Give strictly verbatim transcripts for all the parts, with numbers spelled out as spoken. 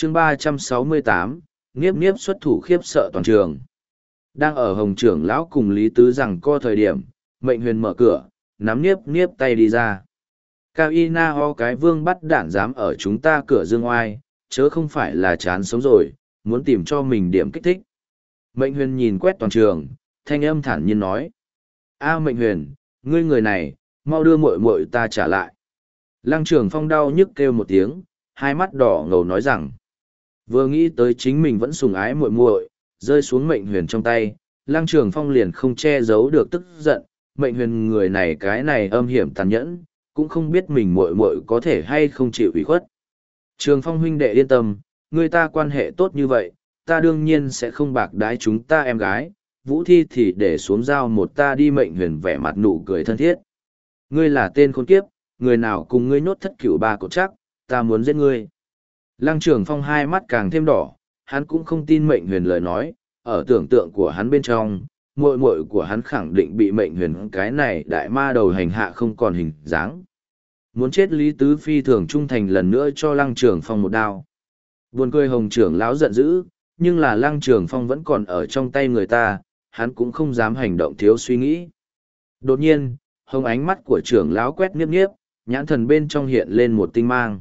chương ba trăm sáu mươi tám, Niếp Niếp xuất thủ khiếp sợ toàn trường. Đang ở Hồng trưởng lão cùng Lý Tứ rằng co thời điểm, Mệnh Huyền mở cửa, nắm Niếp Niếp tay đi ra. Cao y na ho cái vương bắt đản dám ở chúng ta cửa dương oai, chớ không phải là chán sống rồi, muốn tìm cho mình điểm kích thích. Mệnh Huyền nhìn quét toàn trường, thanh âm thản nhiên nói. A Mệnh Huyền, ngươi người này, mau đưa muội muội ta trả lại. Lăng Trường Phong đau nhức kêu một tiếng, hai mắt đỏ ngầu nói rằng. Vừa nghĩ tới chính mình vẫn sùng ái muội muội, rơi xuống Mệnh Huyền trong tay, Lăng Trường Phong liền không che giấu được tức giận, Mệnh Huyền người này cái này âm hiểm tàn nhẫn, cũng không biết mình muội muội có thể hay không chịu ủy khuất. Trường Phong huynh đệ yên tâm, người ta quan hệ tốt như vậy, ta đương nhiên sẽ không bạc đái chúng ta em gái, Vũ Thi thì để xuống dao một ta đi. Mệnh Huyền vẻ mặt nụ cười thân thiết. Ngươi là tên khốn kiếp, người nào cùng ngươi nhốt thất cửu ba cột chắc, ta muốn giết ngươi. Lăng Trường Phong hai mắt càng thêm đỏ, hắn cũng không tin Mệnh Huyền lời nói, ở tưởng tượng của hắn bên trong, muội muội của hắn khẳng định bị Mệnh Huyền cái này đại ma đầu hành hạ không còn hình dáng. Muốn chết Lý Tứ phi thường trung thành lần nữa cho Lăng Trường Phong một đao. Buồn cười Hồng trưởng lão giận dữ, nhưng là Lăng Trường Phong vẫn còn ở trong tay người ta, hắn cũng không dám hành động thiếu suy nghĩ. Đột nhiên, Hồng ánh mắt của trưởng lão quét Niếp Niếp, nhãn thần bên trong hiện lên một tinh mang.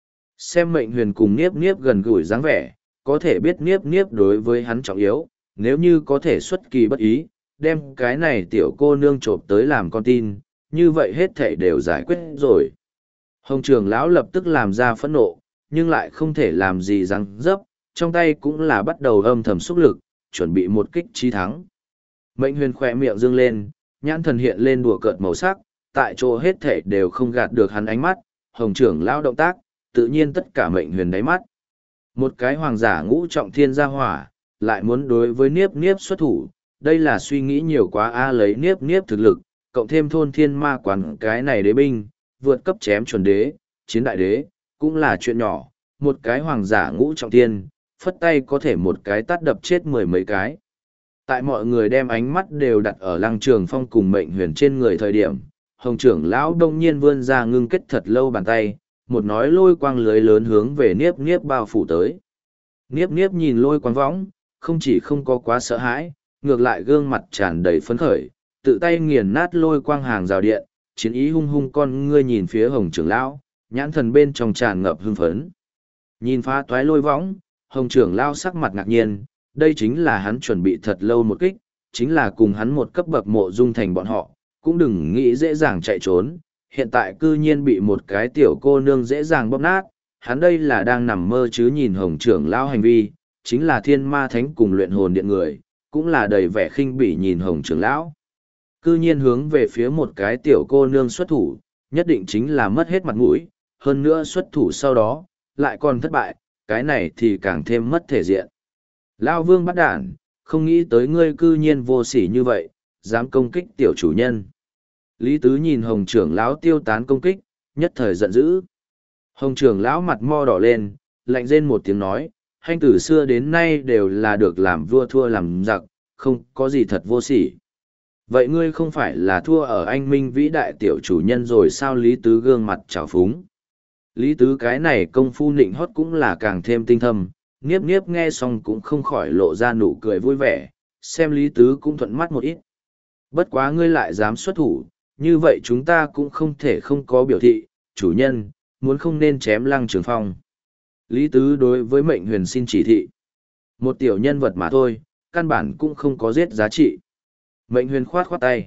Xem Mệnh Huyền cùng Niếp Niếp gần gũi dáng vẻ, có thể biết Niếp Niếp đối với hắn trọng yếu, nếu như có thể xuất kỳ bất ý, đem cái này tiểu cô nương trộm tới làm con tin, như vậy hết thảy đều giải quyết rồi. Hồng trưởng lão lập tức làm ra phẫn nộ, nhưng lại không thể làm gì răng dấp, trong tay cũng là bắt đầu âm thầm xúc lực, chuẩn bị một kích chí thắng. Mệnh Huyền khỏe miệng dương lên, nhãn thần hiện lên đùa cợt màu sắc, tại chỗ hết thảy đều không gạt được hắn ánh mắt, Hồng trưởng lão động tác, tự nhiên tất cả Mệnh Huyền đáy mắt. Một cái hoàng giả ngũ trọng thiên gia hỏa, lại muốn đối với Niếp Niếp xuất thủ, đây là suy nghĩ nhiều quá a. Lấy Niếp Niếp thực lực, cộng thêm thôn thiên ma quán cái này đế binh, vượt cấp chém chuẩn đế, chiến đại đế, cũng là chuyện nhỏ, một cái hoàng giả ngũ trọng thiên, phất tay có thể một cái tát đập chết mười mấy cái. Tại mọi người đem ánh mắt đều đặt ở Lăng Trường Phong cùng Mệnh Huyền trên người thời điểm, Hồng trưởng lão đông nhiên vươn ra ngưng kết thật lâu bàn tay, một nói lôi quang lưới lớn hướng về Niếp Niếp bao phủ tới. Niếp Niếp nhìn lôi quang võng, không chỉ không có quá sợ hãi, ngược lại gương mặt tràn đầy phấn khởi, tự tay nghiền nát lôi quang hàng rào điện, chiến ý hung hung con ngươi nhìn phía Hồng trưởng lão, nhãn thần bên trong tràn ngập hưng phấn. Nhìn phá toái lôi võng, Hồng trưởng lão sắc mặt ngạc nhiên, đây chính là hắn chuẩn bị thật lâu một kích, chính là cùng hắn một cấp bậc Mộ Dung Thành bọn họ, cũng đừng nghĩ dễ dàng chạy trốn, hiện tại cư nhiên bị một cái tiểu cô nương dễ dàng bóp nát, hắn đây là đang nằm mơ chứ. Nhìn Hồng trưởng lão hành vi, chính là thiên ma thánh cùng luyện hồn điện người, cũng là đầy vẻ khinh bỉ nhìn Hồng trưởng lão. Cư nhiên hướng về phía một cái tiểu cô nương xuất thủ, nhất định chính là mất hết mặt mũi, hơn nữa xuất thủ sau đó, lại còn thất bại, cái này thì càng thêm mất thể diện. Lao Vương bắt đản, không nghĩ tới ngươi cư nhiên vô sỉ như vậy, dám công kích tiểu chủ nhân. Lý Tứ nhìn Hồng trưởng lão tiêu tán công kích, nhất thời giận dữ. Hồng trưởng lão mặt mo đỏ lên, lạnh rên một tiếng nói, hành từ xưa đến nay đều là được làm vua thua làm giặc, không có gì thật vô sỉ. Vậy ngươi không phải là thua ở anh minh vĩ đại tiểu chủ nhân rồi sao? Lý Tứ gương mặt trào phúng. Lý Tứ cái này công phu nịnh hót cũng là càng thêm tinh thâm, Niếp Niếp nghe xong cũng không khỏi lộ ra nụ cười vui vẻ, xem Lý Tứ cũng thuận mắt một ít. Bất quá ngươi lại dám xuất thủ, như vậy chúng ta cũng không thể không có biểu thị, chủ nhân, muốn không nên chém Lăng Trường Phong. Lý Tứ đối với Mệnh Huyền xin chỉ thị. Một tiểu nhân vật mà thôi, căn bản cũng không có giết giá trị. Mệnh Huyền khoát khoát tay.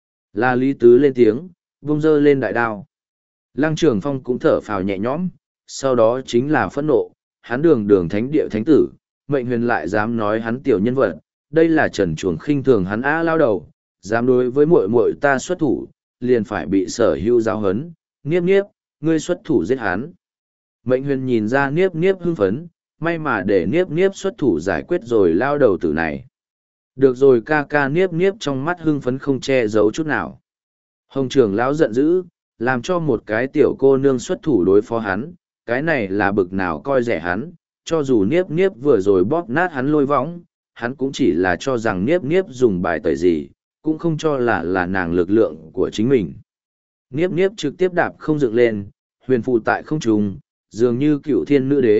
Là Lý Tứ lên tiếng, vung dơ lên đại đao. Lăng Trường Phong cũng thở phào nhẹ nhõm, sau đó chính là phẫn nộ, hắn đường đường thánh địa thánh tử, Mệnh Huyền lại dám nói hắn tiểu nhân vật, đây là trần chuồng khinh thường hắn á lao đầu, dám đối với muội muội ta xuất thủ, liền phải bị sở hữu giáo hấn, Niếp Niếp, ngươi xuất thủ giết hắn. Mệnh Huyền nhìn ra Niếp Niếp hưng phấn, may mà để Niếp Niếp xuất thủ giải quyết rồi lao đầu tử này. Được rồi ca ca. Niếp Niếp trong mắt hưng phấn không che giấu chút nào. Hồng trưởng lão giận dữ, làm cho một cái tiểu cô nương xuất thủ đối phó hắn, cái này là bực nào coi rẻ hắn, cho dù Niếp Niếp vừa rồi bóp nát hắn lôi võng, hắn cũng chỉ là cho rằng Niếp Niếp dùng bài tẩy gì, cũng không cho là là nàng lực lượng của chính mình. Niếp Niếp trực tiếp đạp không dựng lên, huyền phù tại không trung, dường như cựu thiên nữ đế,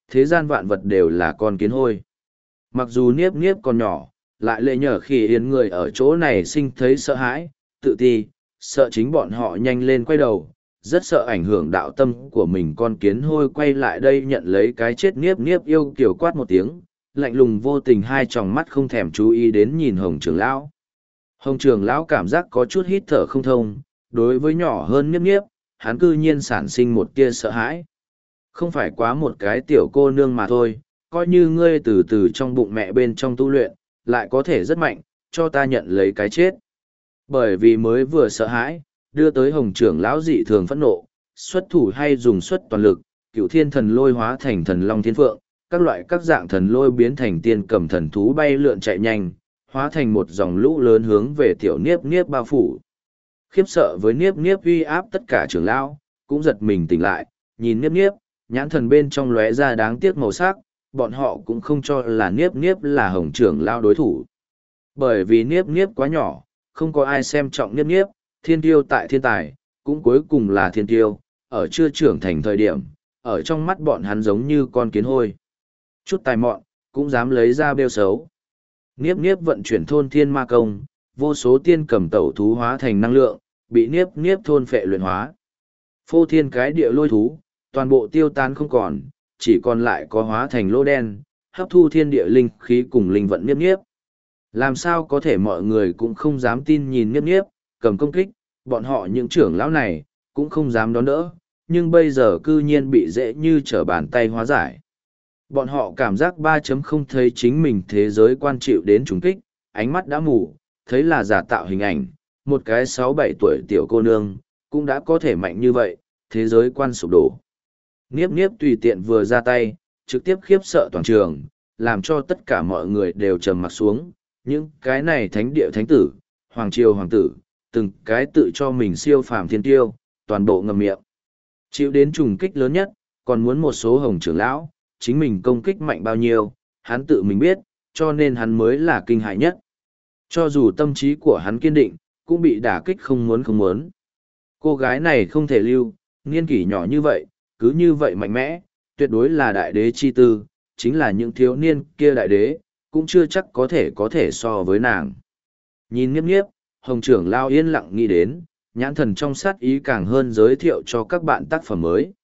thế gian vạn vật đều là con kiến hôi. Mặc dù Niếp Niếp còn nhỏ, lại lệ nhờ khi yến người ở chỗ này sinh thấy sợ hãi, tự ti, sợ chính bọn họ nhanh lên quay đầu, rất sợ ảnh hưởng đạo tâm của mình. Con kiến hôi quay lại đây nhận lấy cái chết. Niếp Niếp yêu kiểu quát một tiếng, lạnh lùng vô tình, hai tròng mắt không thèm chú ý đến nhìn Hồng trưởng lão. Hồng trưởng lão cảm giác có chút hít thở không thông, đối với nhỏ hơn Niếp Niếp, hắn cư nhiên sản sinh một tia sợ hãi. Không phải quá một cái tiểu cô nương mà thôi, coi như ngươi từ từ trong bụng mẹ bên trong tu luyện, lại có thể rất mạnh, cho ta nhận lấy cái chết. Bởi vì mới vừa sợ hãi, đưa tới Hồng trưởng lão dị thường phẫn nộ, xuất thủ hay dùng xuất toàn lực, cựu thiên thần lôi hóa thành thần long thiên phượng, các loại các dạng thần lôi biến thành tiên cầm thần thú bay lượn chạy nhanh, hóa thành một dòng lũ lớn hướng về tiểu Niếp Niếp bao phủ. Khiếp sợ với Niếp Niếp uy áp, tất cả trưởng lão cũng giật mình tỉnh lại, nhìn Niếp Niếp, nhãn thần bên trong lóe ra đáng tiếc màu sắc, bọn họ cũng không cho là Niếp Niếp là Hồng trưởng lão đối thủ. Bởi vì Niếp Niếp quá nhỏ, không có ai xem trọng Niếp Niếp, thiên tiêu tại thiên tài, cũng cuối cùng là thiên tiêu, ở chưa trưởng thành thời điểm, ở trong mắt bọn hắn giống như con kiến hôi. Chút tài mọn, cũng dám lấy ra bêu xấu. Niếp Niếp vận chuyển thôn thiên ma công, vô số tiên cầm tẩu thú hóa thành năng lượng, bị Niếp Niếp thôn phệ luyện hóa. Phô thiên cái địa lôi thú, toàn bộ tiêu tan không còn, chỉ còn lại có hóa thành lỗ đen, hấp thu thiên địa linh khí cùng linh vận Niếp Niếp. Làm sao có thể mọi người cũng không dám tin nhìn Niếp Niếp, cầm công kích, bọn họ những trưởng lão này, cũng không dám đón đỡ, nhưng bây giờ cư nhiên bị dễ như trở bàn tay hóa giải. Bọn họ cảm giác ba chấm không thấy chính mình thế giới quan chịu đến trùng kích, ánh mắt đã mù, thấy là giả tạo hình ảnh, một cái sáu bảy tuổi tiểu cô nương, cũng đã có thể mạnh như vậy, thế giới quan sụp đổ. Niếp Niếp tùy tiện vừa ra tay, trực tiếp khiếp sợ toàn trường, làm cho tất cả mọi người đều trầm mặt xuống, những cái này thánh địa thánh tử, hoàng triều hoàng tử, từng cái tự cho mình siêu phàm thiên tiêu, toàn bộ ngậm miệng. Chịu đến trùng kích lớn nhất, còn muốn một số Hồng trưởng lão, chính mình công kích mạnh bao nhiêu, hắn tự mình biết, cho nên hắn mới là kinh hại nhất. Cho dù tâm trí của hắn kiên định, cũng bị đả kích không muốn không muốn. Cô gái này không thể lưu, niên kỷ nhỏ như vậy, cứ như vậy mạnh mẽ, tuyệt đối là đại đế chi tư, chính là những thiếu niên kia đại đế, cũng chưa chắc có thể có thể so với nàng. Nhìn Niếp Niếp, Hồng trưởng lao yên lặng nghĩ đến, nhãn thần trong sát ý càng hơn giới thiệu cho các bạn tác phẩm mới.